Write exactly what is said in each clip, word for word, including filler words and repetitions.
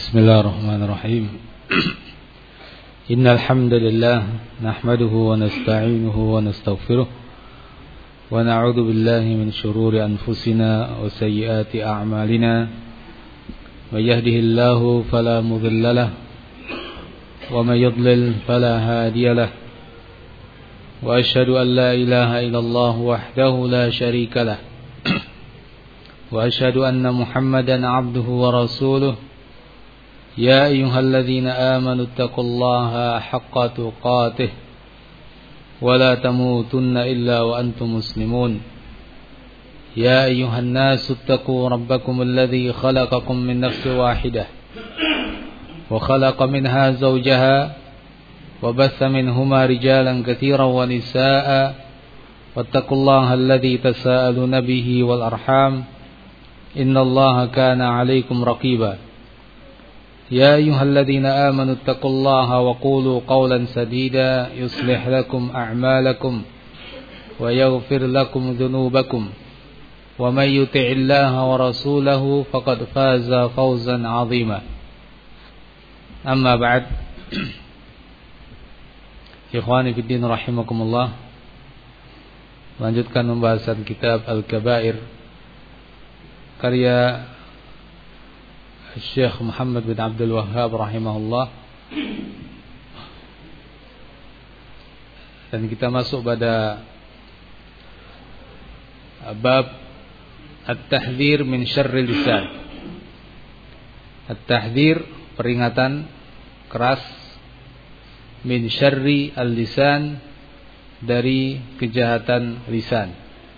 Bismillahirrahmanirrahim. Innal hamdalillah nahmaduhu wa nasta'inuhu wa nastaghfiruh wa na'udzu billahi min shururi anfusina wa sayyiati a'malina. May yahdihillahu fala mudilla lahu wa may yudlil fala hadiya lahu. Wa asyhadu an la ilaha illallah wahdahu la syarika lahu. Wa asyhadu anna Muhammadan 'abduhu wa rasuluh. يا أيها الذين آمنوا اتقوا الله حق تقاته ولا تموتن إلا وأنتم مسلمون يا أيها الناس اتقوا ربكم الذي خلقكم من نفس واحدة وخلق منها زوجها وبث منهما رجالا كثيرا ونساء واتقوا الله الذي تساءلون به والأرحام إن الله كان عليكم رقيبا يا أيها الذين آمنوا اتقوا الله وقولوا قولا سديدا يصلح لكم أعمالكم ويغفر لكم ذنوبكم ومن يطع الله ورسوله فقد فاز فوزا عظيما أما بعد إخواني في الدين رحمكم الله. Lanjutkan pembahasan kitab Al-Kabair karya Syekh Muhammad bin Abdul Wahhab rahimahullah. Dan kita masuk pada bab At-Tahdhir min syarril lisan. At-Tahdhir, peringatan keras, min syarri al-lisan, dari kejahatan lisan.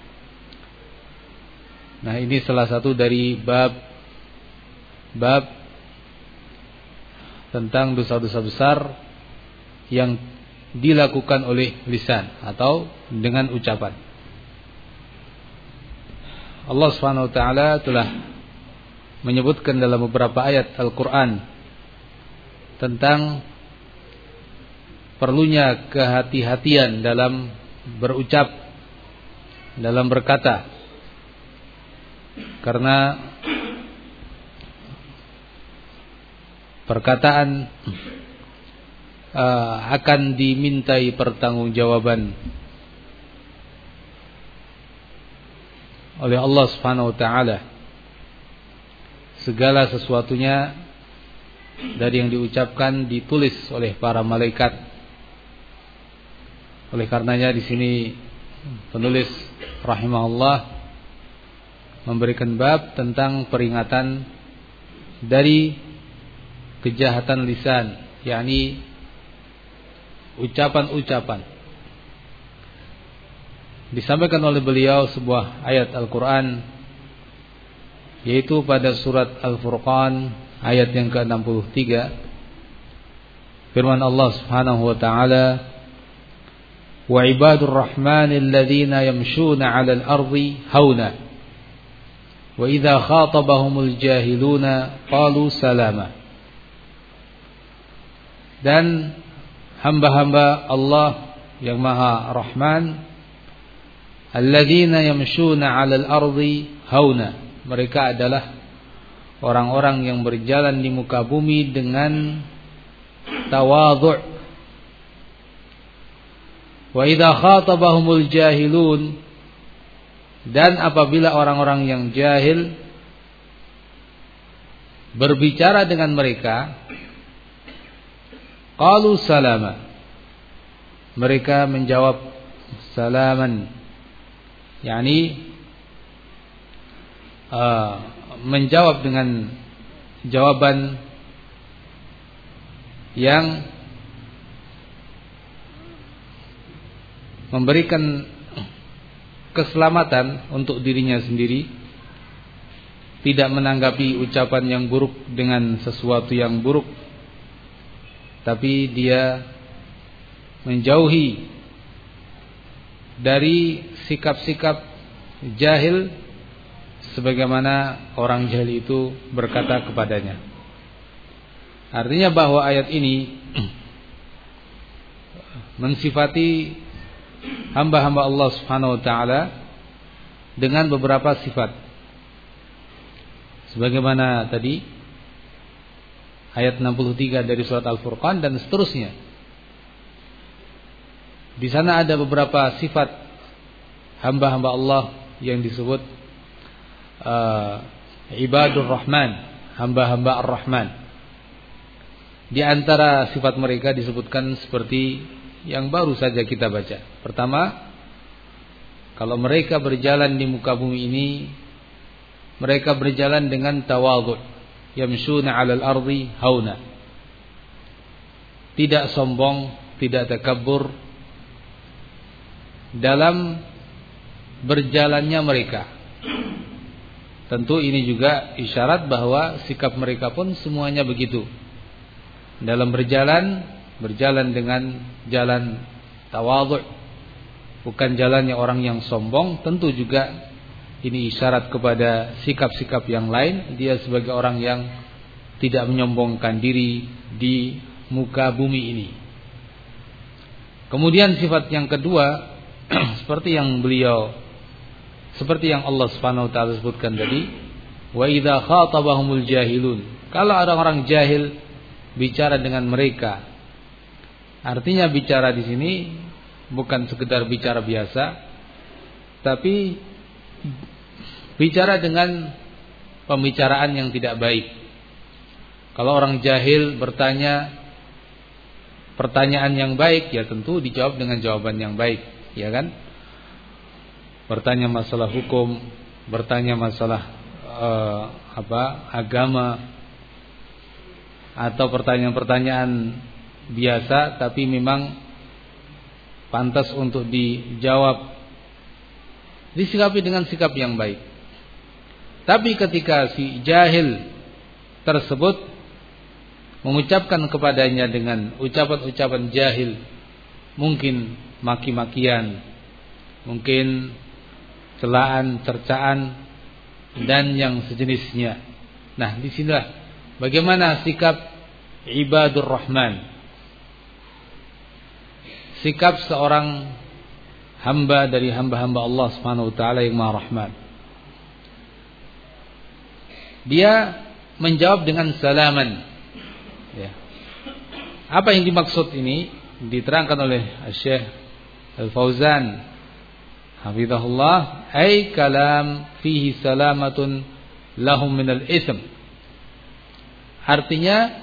Nah, ini salah satu dari bab Bab tentang dosa-dosa besar yang dilakukan oleh lisan atau dengan ucapan. Allah Subhanahu wa taala telah menyebutkan dalam beberapa ayat Al-Qur'an tentang perlunya kehati-hatian dalam berucap, dalam berkata. Karena perkataan uh, akan dimintai pertanggungjawaban oleh Allah Subhanahu wa taala. Segala sesuatunya dari yang diucapkan ditulis oleh para malaikat. Oleh karenanya di sini penulis rahimahullah memberikan bab tentang peringatan dari kejahatan lisan, yakni ucapan-ucapan. Disampaikan oleh beliau sebuah ayat Al-Quran, yaitu pada surat Al-Furqan ayat yang ke enam puluh tiga. Firman Allah Subhanahu wa taala, "Wa ibadur rahmanil ladzina yamshuna 'alal ardi hauna wa idza khatabahumul jahiluna qalu salama." Dan hamba-hamba Allah yang Maha Rahman, alladzina yamshuna 'alal ardi hauna, mereka adalah orang-orang yang berjalan di muka bumi dengan tawadhu'. Wa idza khatabahumul jahilun, dan apabila orang-orang yang jahil berbicara dengan mereka, qalu salama, mereka menjawab salaman, yakni uh, menjawab dengan jawaban yang memberikan keselamatan untuk dirinya sendiri, tidak menanggapi ucapan yang buruk dengan sesuatu yang buruk, tapi dia menjauhi dari sikap-sikap jahil sebagaimana orang jahil itu berkata kepadanya. Artinya bahwa ayat ini mensifati hamba-hamba Allah Subhanahu wa taala dengan beberapa sifat. Sebagaimana tadi ayat enam puluh tiga dari surat Al-Furqan dan seterusnya. Di sana ada beberapa sifat hamba-hamba Allah yang disebut uh, ibadur rahman, hamba-hamba ar-Rahman. Di antara sifat mereka disebutkan seperti yang baru saja kita baca. Pertama, kalau mereka berjalan di muka bumi ini, mereka berjalan dengan tawadhu, yamshuna 'alal ardi hauna. Tidak sombong, tidak takabbur dalam berjalannya mereka. Tentu ini juga isyarat bahwa sikap mereka pun semuanya begitu. Dalam berjalan, berjalan dengan jalan tawadhu, bukan jalannya orang yang sombong. Tentu juga ini isyarat kepada sikap-sikap yang lain. Dia sebagai orang yang tidak menyombongkan diri di muka bumi ini. Kemudian sifat yang kedua, seperti yang beliau, seperti yang Allah Subhanahu wa taala sebutkan tadi, wa idza khatabahumul jahilun. Kalau ada orang jahil bicara dengan mereka, artinya bicara di sini bukan sekedar bicara biasa, tapi bicara dengan pembicaraan yang tidak baik. Kalau orang jahil bertanya pertanyaan yang baik, ya tentu dijawab dengan jawaban yang baik, ya kan? Bertanya masalah hukum, bertanya masalah uh, apa agama, atau pertanyaan-pertanyaan biasa tapi memang pantas untuk dijawab, disikapi dengan sikap yang baik. Tapi ketika si jahil tersebut mengucapkan kepadanya dengan ucapan-ucapan jahil, mungkin maki-makian, mungkin celaan, cercaan dan yang sejenisnya. Nah, disinilah bagaimana sikap ibadur rahman, sikap seorang hamba dari hamba-hamba Allah Subhanahu wa taala yang Maha Rahman. Dia menjawab dengan salaman, ya. Apa yang dimaksud ini diterangkan oleh Syekh Al-Fauzan hafizahullah, ay kalam fihi salamatun lahum minal ism. Artinya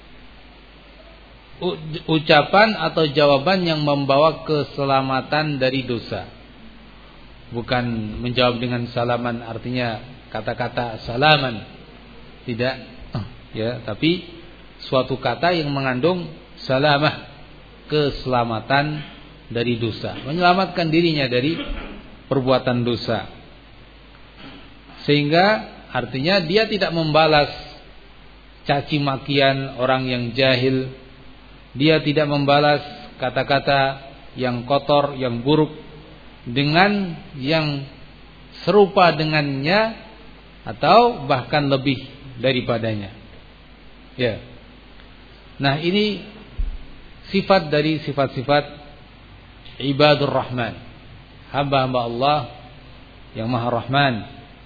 ucapan atau jawaban yang membawa keselamatan dari dosa. Bukan menjawab dengan salaman artinya kata-kata salaman, tidak, ya, tapi suatu kata yang mengandung salamah, keselamatan dari dosa, menyelamatkan dirinya dari perbuatan dosa. Sehingga artinya dia tidak membalas caci makian orang yang jahil, dia tidak membalas kata-kata yang kotor, yang buruk dengan yang serupa dengannya atau bahkan lebih daripadanya. Ya. Nah, ini sifat dari sifat-sifat ibadur rahman, hamba-hamba Allah yang Maha Rahman.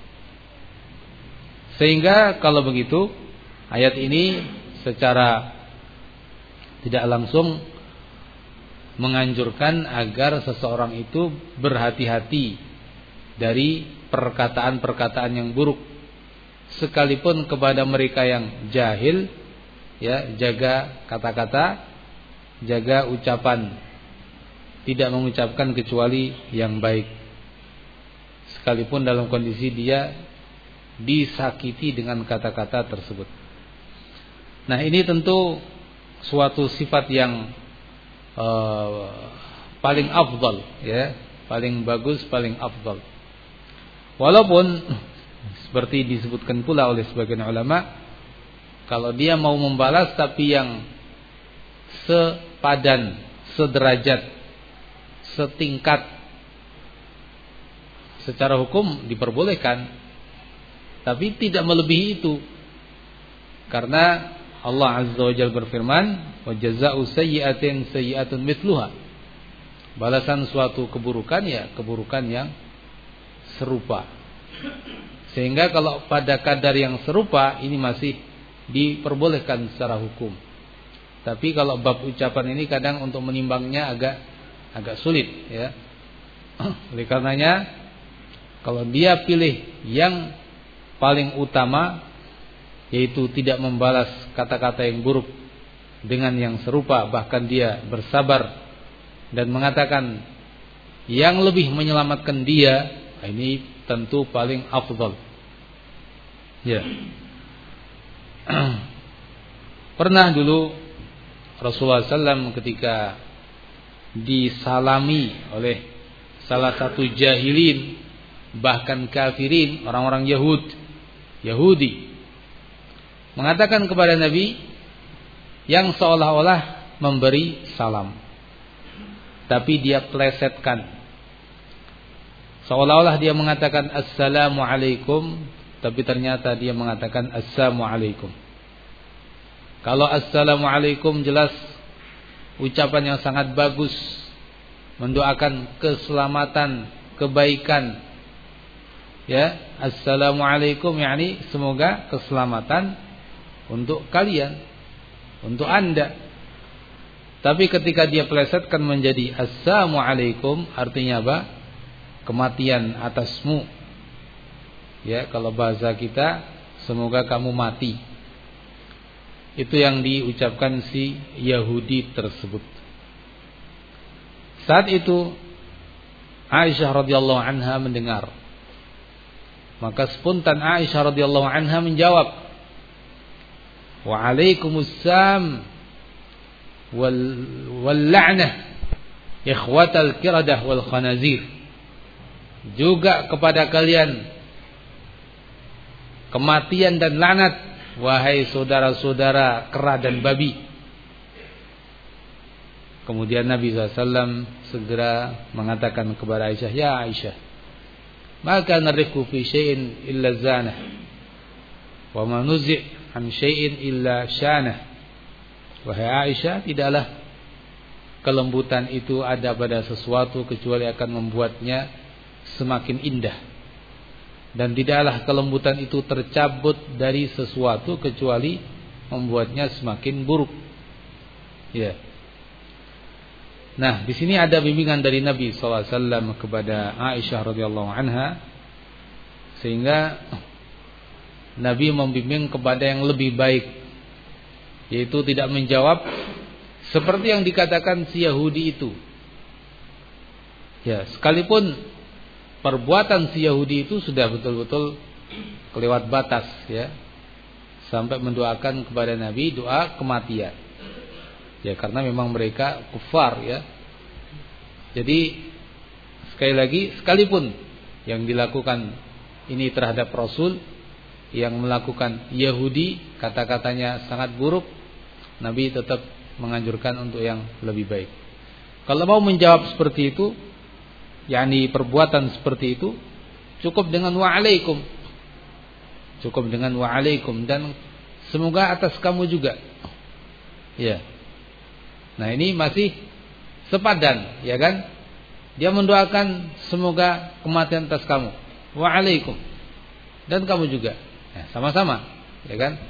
Sehingga kalau begitu, ayat ini secara tidak langsung menganjurkan agar seseorang itu berhati-hati dari perkataan-perkataan yang buruk, sekalipun kepada mereka yang jahil, ya, jaga kata-kata, jaga ucapan, tidak mengucapkan kecuali yang baik, sekalipun dalam kondisi dia disakiti dengan kata-kata tersebut. Nah, ini tentu suatu sifat yang uh, paling afdal, ya, paling bagus, paling afdal. Walaupun seperti disebutkan pula oleh sebagian ulama, kalau dia mau membalas tapi yang sepadan, sederajat, setingkat, secara hukum diperbolehkan, tapi tidak melebihi itu. Karena Allah Azza wa Jalla berfirman, wa jazaa'u sayyi'atin sayyi'atun mithluha. Balasan suatu keburukan, ya keburukan yang serupa. Sehingga kalau pada kadar yang serupa ini masih diperbolehkan secara hukum. Tapi kalau bab ucapan ini kadang untuk menimbangnya agak agak sulit, ya. Oleh karenanya kalau dia pilih yang paling utama, yaitu tidak membalas kata-kata yang buruk dengan yang serupa, bahkan dia bersabar dan mengatakan yang lebih menyelamatkan dia, ini tentu paling afdal. Ya. Pernah dulu Rasulullah sallallahu alaihi wasallam ketika disalami oleh salah satu jahilin, bahkan kafirin, orang-orang Yahud, Yahudi, mengatakan kepada Nabi yang seolah-olah memberi salam, tapi dia plesetkan. Seolah-olah dia mengatakan assalamualaikum, tapi ternyata dia mengatakan assalamualaikum. Kalau assalamualaikum jelas ucapan yang sangat bagus, mendoakan keselamatan, kebaikan. Ya, assalamualaikum yakni semoga keselamatan untuk kalian, untuk Anda. Tapi ketika dia plesetkan menjadi assalamualaikum, artinya apa? Kematian atasmu. Ya, kalau bahasa kita, semoga kamu mati. Itu yang diucapkan si Yahudi tersebut. Saat itu Aisyah radhiyallahu anha mendengar. Maka spontan Aisyah radhiyallahu anha menjawab, "Wa'alaikumussalam wal wal la'nah ikhwatal qiradah wal khanazir." Juga kepada kalian kematian dan laknat, wahai saudara-saudara kera dan babi. Kemudian Nabi shallallahu alaihi wasallam segera mengatakan kepada Aisyah, "Ya Aisyah, maka narifku fi syai'in illa zanah, wa ma nuzi' an syai'in illa syanah." Wahai Aisyah, tidaklah kelembutan itu ada pada sesuatu kecuali akan membuatnya semakin indah, dan tidaklah kelembutan itu tercabut dari sesuatu kecuali membuatnya semakin buruk. Ya. Nah, di sini ada bimbingan dari Nabi shallallahu alaihi wasallam kepada Aisyah radhiyallahu anha, sehingga Nabi membimbing kepada yang lebih baik, yaitu tidak menjawab seperti yang dikatakan si Yahudi itu. Ya, sekalipun perbuatan si Yahudi itu sudah betul-betul kelewat batas, ya, sampai mendoakan kepada Nabi doa kematian. Ya, karena memang mereka kufar, ya. Jadi sekali lagi, sekalipun yang dilakukan ini terhadap Rasul, yang melakukan Yahudi kata-katanya sangat buruk, Nabi tetap menganjurkan untuk yang lebih baik. Kalau mau menjawab seperti itu, yakni perbuatan seperti itu, cukup dengan wa'alaikum. Cukup dengan wa'alaikum, dan semoga atas kamu juga. Ya. Nah, ini masih sepadan, ya kan? Dia mendoakan semoga kematian atas kamu, wa'alaikum, dan kamu juga. Ya, sama-sama, ya kan?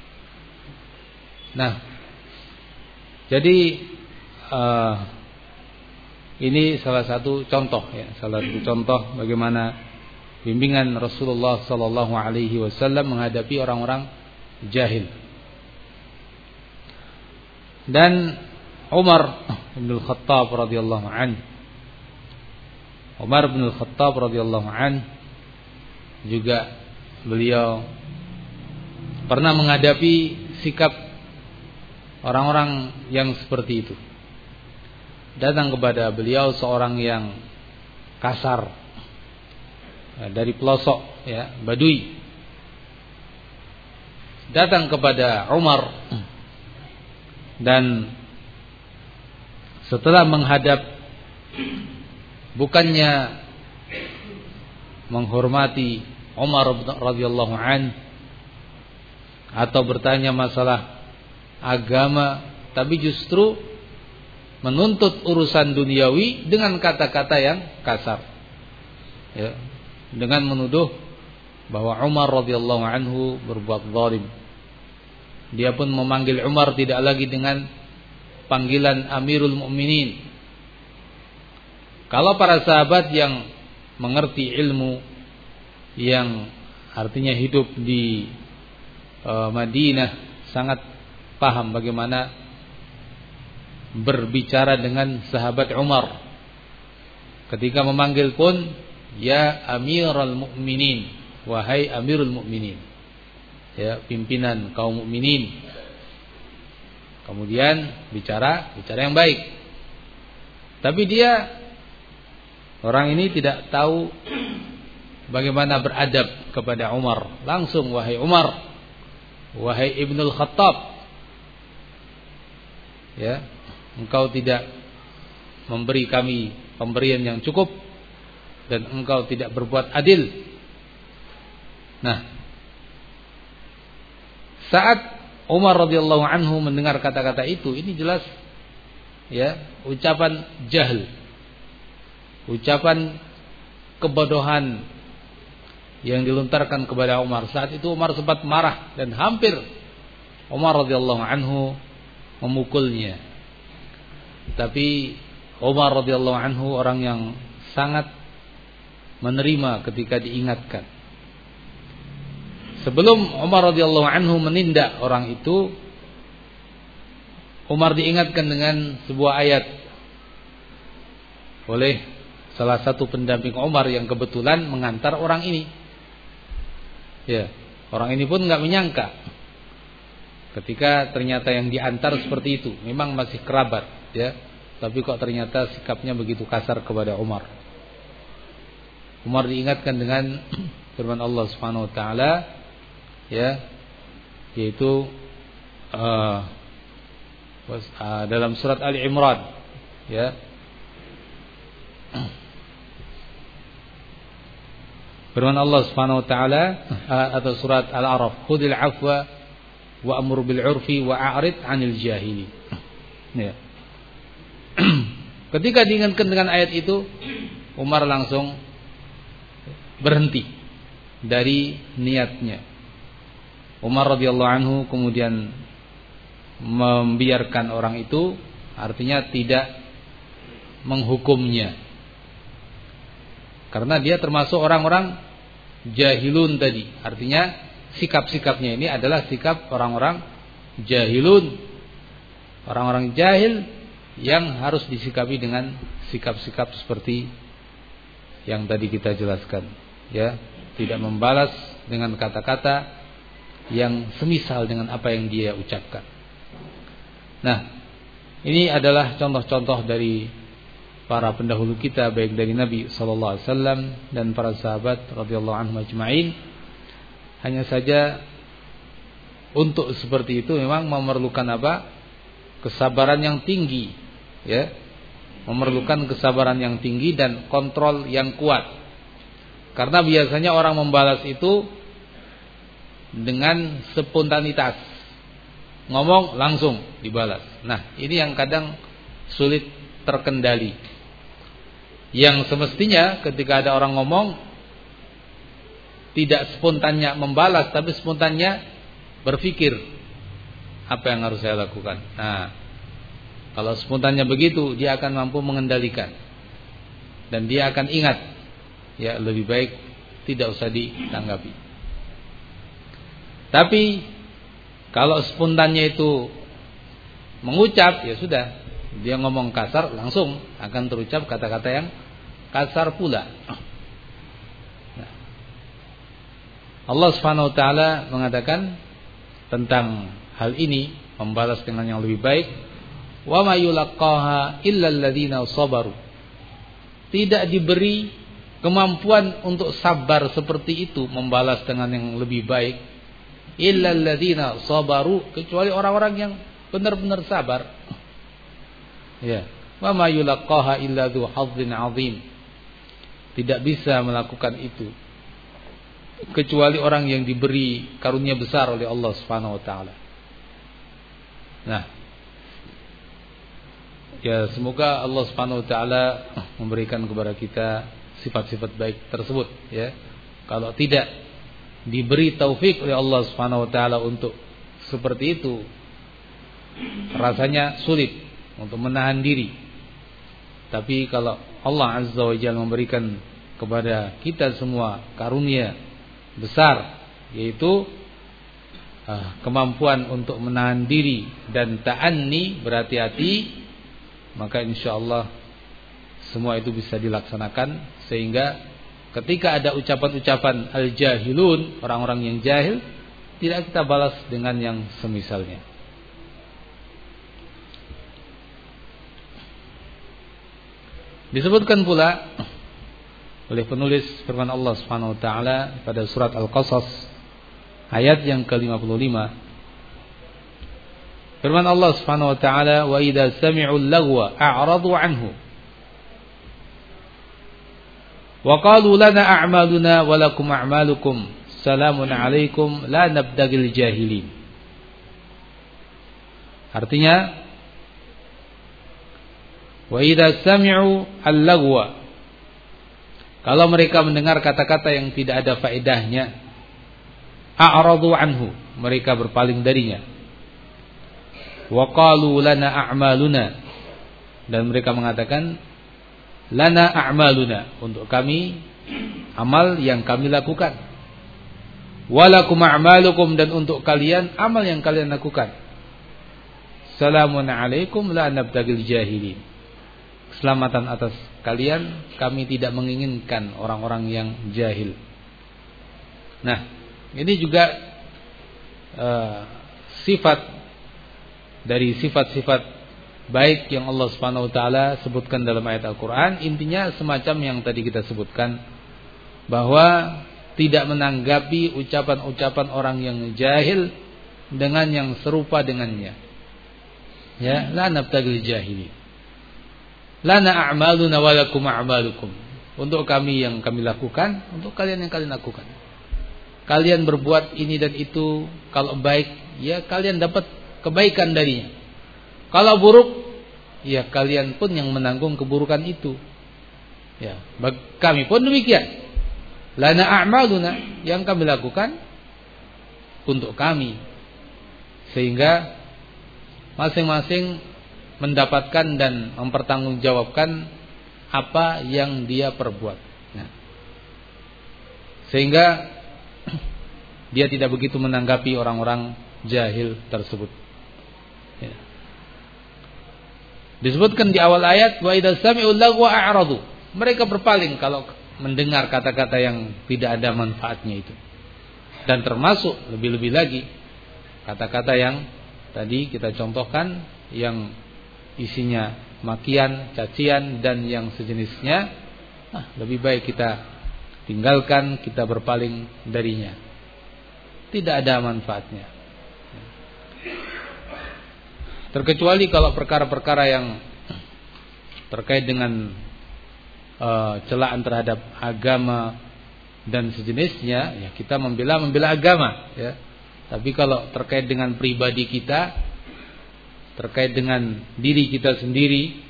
Nah, jadi uh, ini salah satu contoh, ya, salah satu contoh bagaimana bimbingan Rasulullah sallallahu alaihi wasallam menghadapi orang-orang jahil. Dan Umar bin Al-Khattab radhiyallahu an, Umar bin Al-Khattab radhiyallahu an juga beliau pernah menghadapi sikap orang-orang yang seperti itu. Datang kepada beliau seorang yang kasar, dari pelosok, ya, Badui. Datang kepada Umar, dan setelah menghadap, bukannya menghormati Umar radhiyallahu an atau bertanya masalah agama, tapi justru menuntut urusan duniawi dengan kata-kata yang kasar, ya, dengan menuduh bahwa Umar radhiyallahu anhu berbuat zalim. Dia pun memanggil Umar tidak lagi dengan panggilan Amirul Mukminin. Kalau para sahabat yang mengerti ilmu, yang artinya hidup di uh, Madinah, sangat paham bagaimana berbicara dengan sahabat Umar. Ketika memanggil pun, ya Amirul Mukminin, wahai Amirul Mukminin, ya pimpinan kaum mukminin. Kemudian bicara, bicara yang baik. Tapi dia, orang ini tidak tahu bagaimana beradab kepada Umar. Langsung, wahai Umar, wahai Ibnul Khattab, ya, engkau tidak memberi kami pemberian yang cukup dan engkau tidak berbuat adil. Nah, saat Umar radhiyallahu anhu mendengar kata-kata itu, ini jelas ya ucapan jahil, ucapan kebodohan yang dilontarkan kepada Umar. Saat itu Umar sempat marah dan hampir Umar radhiyallahu anhu memukulnya. Tapi Umar radhiyallahu anhu orang yang sangat menerima ketika diingatkan. Sebelum Umar radhiyallahu anhu menindak orang itu, Umar diingatkan dengan sebuah ayat oleh salah satu pendamping Umar yang kebetulan mengantar orang ini. Ya, orang ini pun enggak menyangka ketika ternyata yang diantar seperti itu, memang masih kerabat, ya, tapi kok ternyata sikapnya begitu kasar kepada Umar. Umar diingatkan dengan firman Allah Subhanahu wa taala, ya, yaitu uh, uh, dalam surat Ali Imran, ya, firman Allah Subhanahu wa taala uh, atau surat Al-A'raf, khudil afwa wa amur bil urfi wa a'rid 'anil jahili. Ya. Ketika diingatkan dengan ayat itu, Umar langsung berhenti dari niatnya. Umar radhiyallahu anhu kemudian membiarkan orang itu, artinya tidak menghukumnya. Karena dia termasuk orang-orang jahilun tadi. Artinya sikap-sikapnya ini adalah sikap orang-orang jahilun, orang-orang jahil yang harus disikapi dengan sikap-sikap seperti yang tadi kita jelaskan, ya, tidak membalas dengan kata-kata yang semisal dengan apa yang dia ucapkan. Nah, ini adalah contoh-contoh dari para pendahulu kita, baik dari Nabi sallallahu alaihi wasallam dan para sahabat radhiyallahu anhum ajma'in. Hanya saja untuk seperti itu memang memerlukan apa? Kesabaran yang tinggi, ya. Memerlukan kesabaran yang tinggi dan kontrol yang kuat. Karena biasanya orang membalas itu dengan spontanitas, ngomong langsung dibalas. Nah, ini yang kadang sulit terkendali. Yang semestinya ketika ada orang ngomong, tidak spontannya membalas, tapi spontannya berpikir, apa yang harus saya lakukan. Nah, kalau spontannya begitu, dia akan mampu mengendalikan, dan dia akan ingat, ya lebih baik tidak usah ditanggapi. Tapi kalau spontannya itu mengucap, ya sudah, dia ngomong kasar, langsung akan terucap kata-kata yang kasar pula. Nah, Allah Subhanahu wa taala mengatakan tentang hal ini, membalas dengan yang lebih baik, wa may yulaqaha illa alladziina sabaru. Tidak diberi kemampuan untuk sabar seperti itu, membalas dengan yang lebih baik, illa alladziina sabaru, kecuali orang-orang yang benar-benar sabar. Ya, wa may yulaqaha illa dzu hazzin 'adzim. Tidak bisa melakukan itu kecuali orang yang diberi karunia besar oleh Allah Subhanahu wa taala. Nah, ya semoga Allah Subhanahu wa taala memberikan kepada kita sifat-sifat baik tersebut, ya. Kalau tidak diberi taufik oleh Allah Subhanahu wa taala untuk seperti itu rasanya sulit untuk menahan diri. Tapi kalau Allah Azza wa Jalla memberikan kepada kita semua karunia besar, yaitu uh, kemampuan untuk menahan diri dan ta'anni, berhati-hati, maka insyaallah semua itu bisa dilaksanakan. Sehingga ketika ada ucapan-ucapan al-jahilun, orang-orang yang jahil, tidak kita balas dengan yang semisalnya. Disebutkan pula oleh penulis firman Allah Subhanahu wa taala pada surat Al-Qasas ayat yang ke lima puluh lima. Firman Allah Subhanahu wa taala, "Wa idza sami'u al-lagwa a'radu 'anhu wa qalu lana a'maluna wa lakum a'malukum salamun 'alaikum la nabtagil jahilin." Artinya, wa idza sami'u al-lagwa, kalau mereka mendengar kata-kata yang tidak ada faedahnya, a'radu anhu, mereka berpaling darinya. Wa qalu lana a'maluna, dan mereka mengatakan lana a'maluna, untuk kami amal yang kami lakukan. Walakum a'malukum, dan untuk kalian amal yang kalian lakukan. Salamun 'alaikum la nabtagil jahilin. Keselamatan atas kalian, kami tidak menginginkan orang-orang yang jahil. Nah, ini juga uh, sifat dari sifat-sifat baik yang Allah Subhanahu wa taala sebutkan dalam ayat Al-Qur'an. Intinya semacam yang tadi kita sebutkan, bahwa tidak menanggapi ucapan-ucapan orang yang jahil dengan yang serupa dengannya. Ya, la nabtagil jahilin. Lana a'maluna wa lakum a'malukum. Untuk kami yang kami lakukan, untuk kalian yang kalian lakukan. Kalian berbuat ini dan itu, kalau baik, ya kalian dapat kebaikan darinya. Kalau buruk, ya kalian pun yang menanggung keburukan itu. Ya, kami pun demikian. Lana a'maluna, yang kami lakukan untuk kami. Sehingga masing-masing mendapatkan dan mempertanggungjawabkan apa yang dia perbuat. Nah, sehingga dia tidak begitu menanggapi orang-orang jahil tersebut. Ya. Disebutkan di awal ayat, wa idza sami'u lagwa a'radu. Mereka berpaling kalau mendengar kata-kata yang tidak ada manfaatnya itu. Dan termasuk lebih-lebih lagi kata-kata yang tadi kita contohkan, yang isinya makian, cacian, dan yang sejenisnya, nah, lebih baik kita tinggalkan, kita berpaling darinya. Tidak ada manfaatnya. Terkecuali kalau perkara-perkara yang terkait dengan uh, celaan terhadap agama dan sejenisnya, ya kita membela membela agama, ya. Tapi kalau terkait dengan pribadi kita, terkait dengan diri kita sendiri,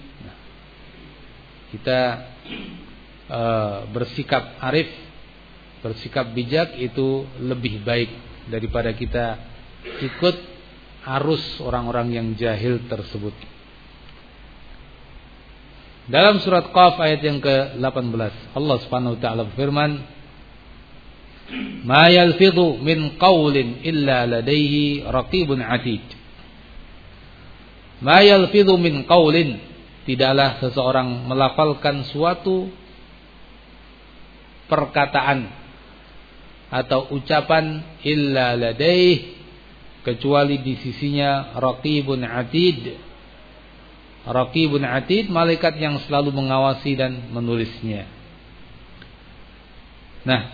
kita uh, bersikap arif, bersikap bijak, itu lebih baik daripada kita ikut arus orang-orang yang jahil tersebut. Dalam surat Qaf ayat yang ke delapan belas, Allah Subhanahu wa taala berfirman, "Ma yalfidhu min qawlin illa ladaihi raqibun 'atid." Ma yalfidhu min qaulin, tidaklah seseorang melafalkan suatu perkataan atau ucapan illa ladaih, kecuali di sisinya raqibun atid. Raqibun atid, malaikat yang selalu mengawasi dan menulisnya. Nah,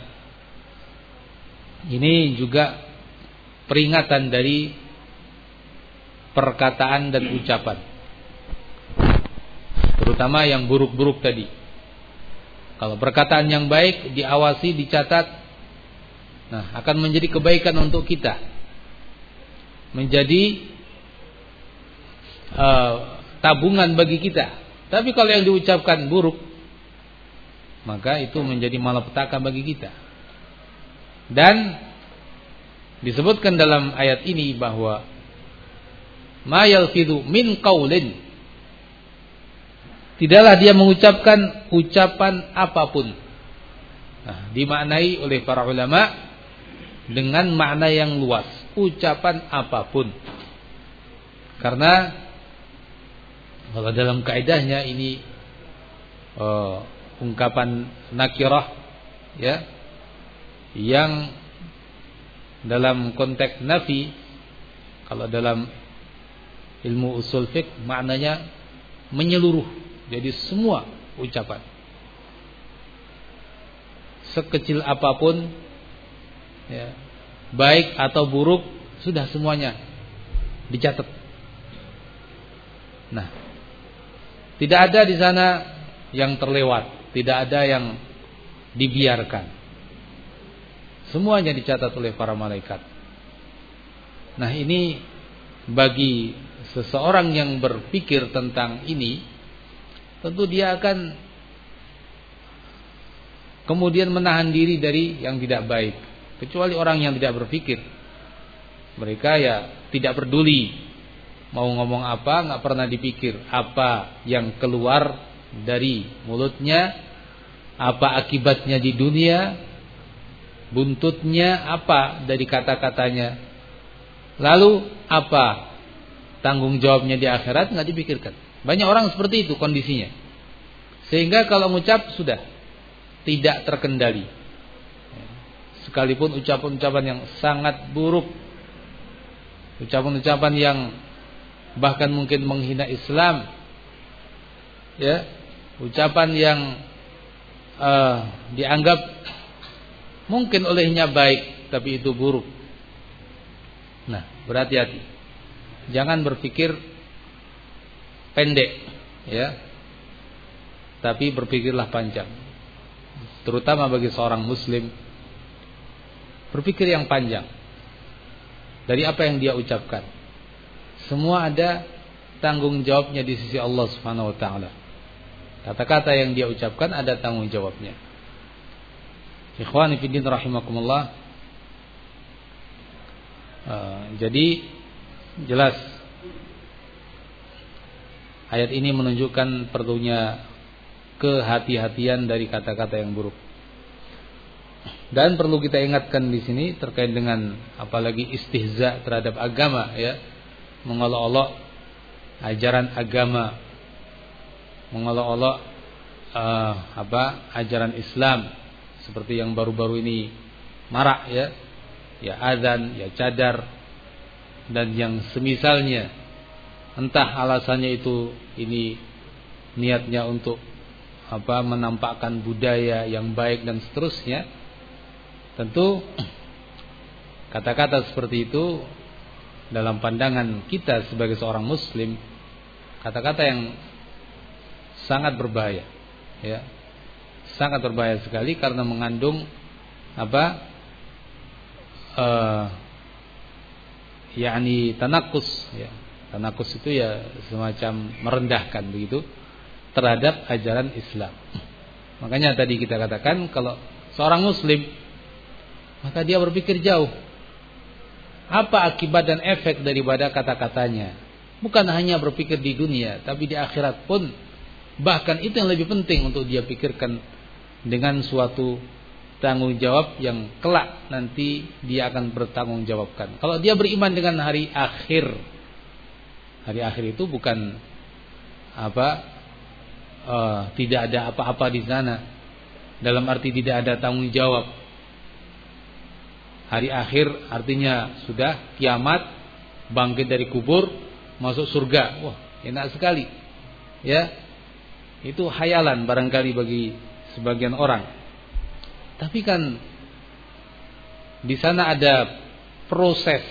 ini juga peringatan dari perkataan dan ucapan, terutama yang buruk-buruk tadi. Kalau perkataan yang baik diawasi, dicatat, nah akan menjadi kebaikan untuk kita, menjadi uh, tabungan bagi kita. Tapi kalau yang diucapkan buruk, maka itu menjadi malapetaka bagi kita. Dan disebutkan dalam ayat ini bahwa ma yalfidhu min qaulin, tidaklah dia mengucapkan ucapan apapun. Nah, dimaknai oleh para ulama dengan makna yang luas, ucapan apapun. Karena kalau dalam kaidahnya ini uh, ungkapan nakirah, ya, yang dalam konteks nafi, kalau dalam ilmu usul fiqh maknanya menyeluruh, jadi semua ucapan sekecil apapun, ya, baik atau buruk, sudah semuanya dicatat. Nah, tidak ada di sana yang terlewat, tidak ada yang dibiarkan. Semuanya dicatat oleh para malaikat. Nah, ini bagi seseorang yang berpikir tentang ini, tentu dia akan kemudian menahan diri dari yang tidak baik. Kecuali orang yang tidak berpikir, mereka ya tidak peduli mau ngomong apa, nggak pernah dipikir apa yang keluar dari mulutnya, apa akibatnya di dunia, buntutnya apa dari kata-katanya, lalu apa tanggung jawabnya di akhirat, nggak dipikirkan. Banyak orang seperti itu kondisinya, sehingga kalau mengucap sudah tidak terkendali, sekalipun ucapan-ucapan yang sangat buruk, ucapan-ucapan yang bahkan mungkin menghina Islam, ya, ucapan yang uh, dianggap mungkin olehnya baik, tapi itu buruk. Nah, berhati-hati, jangan berpikir pendek, ya, tapi berpikirlah panjang. Terutama bagi seorang muslim, berpikir yang panjang dari apa yang dia ucapkan. Semua ada tanggung jawabnya di sisi Allah Subhanahu wa taala. Kata-kata yang dia ucapkan ada tanggung jawabnya. Ikhwani fiddin rahimakumullah. Uh, jadi jelas ayat ini menunjukkan perlunya kehati-hatian dari kata-kata yang buruk. Dan perlu kita ingatkan di sini terkait dengan apalagi istihza terhadap agama, ya, mengolok-olok ajaran agama, mengolok-olok uh, apa ajaran Islam, seperti yang baru-baru ini marak, ya, ya azan, ya cadar, dan yang semisalnya. Entah alasannya itu ini niatnya untuk apa menampakkan budaya yang baik dan seterusnya. Tentu kata-kata seperti itu dalam pandangan kita sebagai seorang muslim, kata-kata yang sangat berbahaya, ya, sangat berbahaya sekali karena mengandung apa uh, yakni tanakus, ya. Tanakus itu ya semacam merendahkan begitu terhadap ajaran Islam. Makanya tadi kita katakan kalau seorang muslim, maka dia berpikir jauh. Apa akibat dan efek daripada kata-katanya? Bukan hanya berpikir di dunia, tapi di akhirat pun. Bahkan itu yang lebih penting untuk dia pikirkan, dengan suatu tanggung jawab yang kelak nanti dia akan bertanggung jawabkan. Kalau dia beriman dengan hari akhir, hari akhir itu bukan apa uh, tidak ada apa-apa di sana, dalam arti tidak ada tanggung jawab. Hari akhir artinya sudah kiamat, bangkit dari kubur, masuk surga. Wah, enak sekali, ya. Itu khayalan barangkali bagi sebagian orang. Tapi kan di sana ada proses,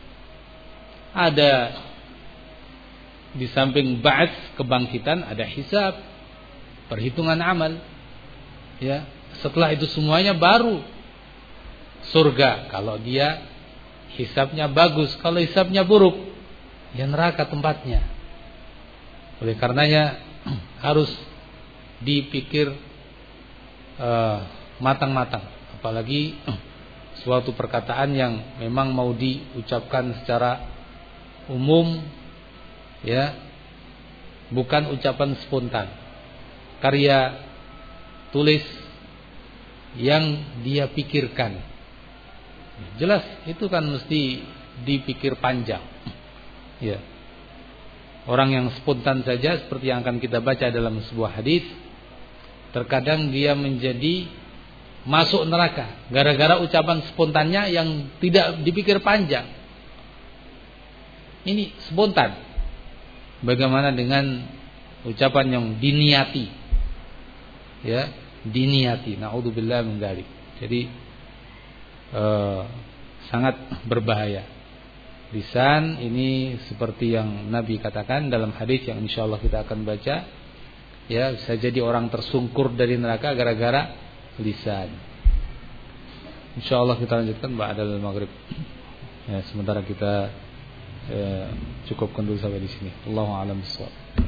ada di samping ba'ats, kebangkitan, ada hisab, perhitungan amal, ya. Setelah itu semuanya baru surga kalau dia hisabnya bagus. Kalau hisabnya buruk, ya neraka tempatnya. Oleh karenanya harus dipikir uh, matang-matang. Apalagi uh, suatu perkataan yang memang mau diucapkan secara umum, ya, bukan ucapan spontan, karya tulis yang dia pikirkan. Jelas itu kan mesti dipikir panjang, ya. Orang yang spontan saja seperti yang akan kita baca dalam sebuah hadis, terkadang dia menjadi masuk neraka gara-gara ucapan spontannya yang tidak dipikir panjang. Ini spontan. Bagaimana dengan ucapan yang diniati? Ya, diniati. Na'udzubillah min dzalik. Jadi eh, sangat berbahaya. Lisan ini seperti yang Nabi katakan dalam hadis yang insyaallah kita akan baca, ya, bisa jadi orang tersungkur dari neraka gara-gara lisan. Insyaallah kita lanjutkan ba'dal maghrib. Ya, sementara kita ya, cukupkan dulu sampai di sini. Allahu a'lam bishawab.